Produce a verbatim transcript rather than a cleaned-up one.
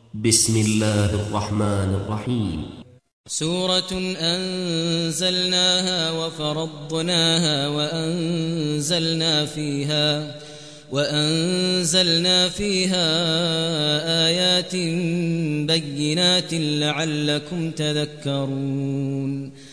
بسم الله الرحمن الرحيم. سورة أنزلناها وفرضناها وأنزلنا فيها وأنزلنا فيها آيات بينات لعلكم تذكرون.